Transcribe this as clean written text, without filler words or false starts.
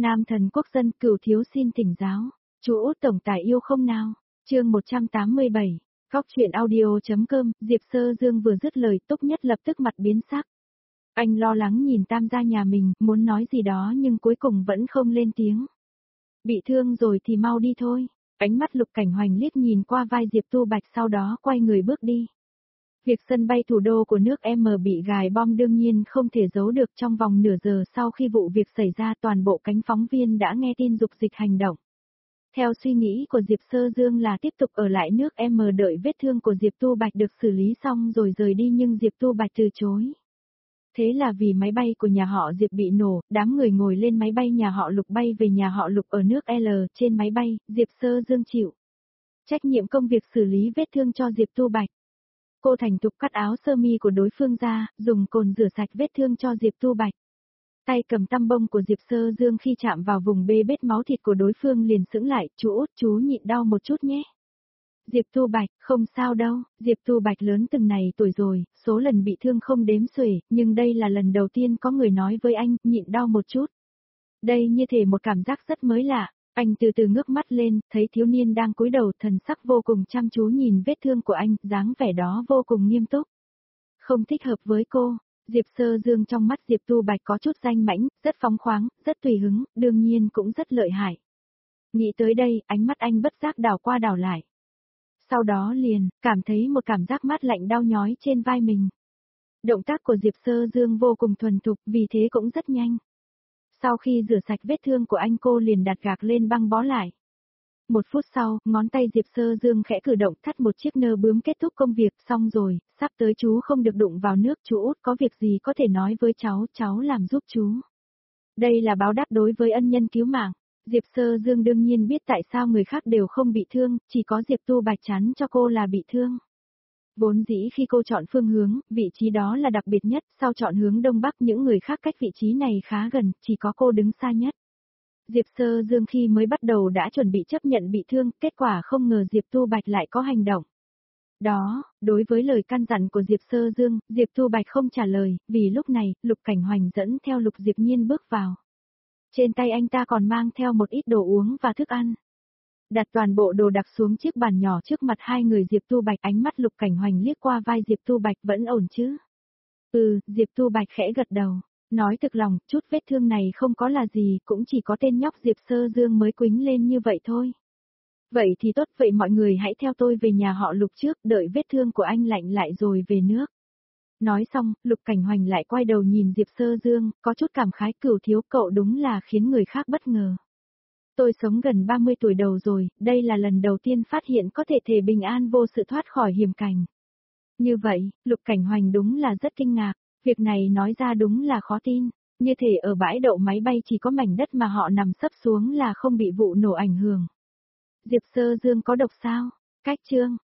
Nam thần quốc dân cửu thiếu xin thỉnh giáo. Chú Út tổng tài yêu không nào? Chương 187. Góc truyện audio.com. Diệp Sơ Dương vừa dứt lời, Túc Nhất lập tức mặt biến sắc. Anh lo lắng nhìn Tam gia nhà mình, muốn nói gì đó nhưng cuối cùng vẫn không lên tiếng. Bị thương rồi thì mau đi thôi. Ánh mắt Lục Cảnh Hoành liếc nhìn qua vai Diệp Tu Bạch, sau đó quay người bước đi. Việc sân bay thủ đô của nước M bị gài bom đương nhiên không thể giấu được. Trong vòng nửa giờ sau khi vụ việc xảy ra, toàn bộ cánh phóng viên đã nghe tin dục dịch hành động. Theo suy nghĩ của Diệp Sơ Dương là tiếp tục ở lại nước M đợi vết thương của Diệp Tu Bạch được xử lý xong rồi rời đi, nhưng Diệp Tu Bạch từ chối. Thế là vì máy bay của nhà họ Diệp bị nổ, đám người ngồi lên máy bay nhà họ Lục bay về nhà họ Lục ở nước L. Trên máy bay, Diệp Sơ Dương chịu trách nhiệm công việc xử lý vết thương cho Diệp Tu Bạch. Cô thành thục cắt áo sơ mi của đối phương ra, dùng cồn rửa sạch vết thương cho Diệp Tu Bạch. Tay cầm tăm bông của Diệp Sơ Dương khi chạm vào vùng bê bết máu thịt của đối phương liền sững lại, chú Út chú nhịn đau một chút nhé. Diệp Tu Bạch, không sao đâu, Diệp Tu Bạch lớn từng này tuổi rồi, số lần bị thương không đếm xuể, nhưng đây là lần đầu tiên có người nói với anh, nhịn đau một chút. Đây như thể một cảm giác rất mới lạ. Anh từ từ ngước mắt lên, thấy thiếu niên đang cúi đầu, thần sắc vô cùng chăm chú nhìn vết thương của anh, dáng vẻ đó vô cùng nghiêm túc. Không thích hợp với cô. Diệp Sơ Dương trong mắt Diệp Tu Bạch có chút danh mãnh, rất phóng khoáng, rất tùy hứng, đương nhiên cũng rất lợi hại. Nghĩ tới đây, ánh mắt anh bất giác đảo qua đảo lại. Sau đó liền, cảm thấy một cảm giác mát lạnh đau nhói trên vai mình. Động tác của Diệp Sơ Dương vô cùng thuần thục, vì thế cũng rất nhanh. Sau khi rửa sạch vết thương của anh, cô liền đặt gạc lên băng bó lại. Một phút sau, ngón tay Diệp Sơ Dương khẽ cử động, thắt một chiếc nơ bướm. Kết thúc công việc xong rồi, sắp tới chú không được đụng vào nước. Chú Út có việc gì có thể nói với cháu làm giúp chú. Đây là báo đáp đối với ân nhân cứu mạng. Diệp Sơ Dương đương nhiên biết tại sao người khác đều không bị thương, chỉ có Diệp Tu Bạch chắn cho cô là bị thương. Vốn dĩ khi cô chọn phương hướng, vị trí đó là đặc biệt nhất, sau chọn hướng Đông Bắc những người khác cách vị trí này khá gần, chỉ có cô đứng xa nhất. Diệp Sơ Dương khi mới bắt đầu đã chuẩn bị chấp nhận bị thương, kết quả không ngờ Diệp Tu Bạch lại có hành động. Đó, đối với lời căn dặn của Diệp Sơ Dương, Diệp Tu Bạch không trả lời, vì lúc này, Lục Cảnh Hoành dẫn theo Lục Diệp Nhiên bước vào. Trên tay anh ta còn mang theo một ít đồ uống và thức ăn. Đặt toàn bộ đồ đạc xuống chiếc bàn nhỏ trước mặt hai người Diệp Tu Bạch, ánh mắt Lục Cảnh Hoành liếc qua vai Diệp Tu Bạch, vẫn ổn chứ? Diệp Tu Bạch khẽ gật đầu. Nói thực lòng, chút vết thương này không có là gì, cũng chỉ có tên nhóc Diệp Sơ Dương mới quýnh lên như vậy thôi. Vậy thì tốt, vậy mọi người hãy theo tôi về nhà họ Lục trước, đợi vết thương của anh lạnh lại rồi về nước. Nói xong, Lục Cảnh Hoành lại quay đầu nhìn Diệp Sơ Dương, có chút cảm khái, Cửu thiếu cậu đúng là khiến người khác bất ngờ. Tôi sống gần 30 tuổi đầu rồi, đây là lần đầu tiên phát hiện có thể bình an vô sự thoát khỏi hiểm cảnh. Như vậy, Lục Cảnh Hoành đúng là rất kinh ngạc. Việc này nói ra đúng là khó tin, như thể ở bãi đậu máy bay chỉ có mảnh đất mà họ nằm sấp xuống là không bị vụ nổ ảnh hưởng. Diệp Sơ Dương có độc sao? Cách chương,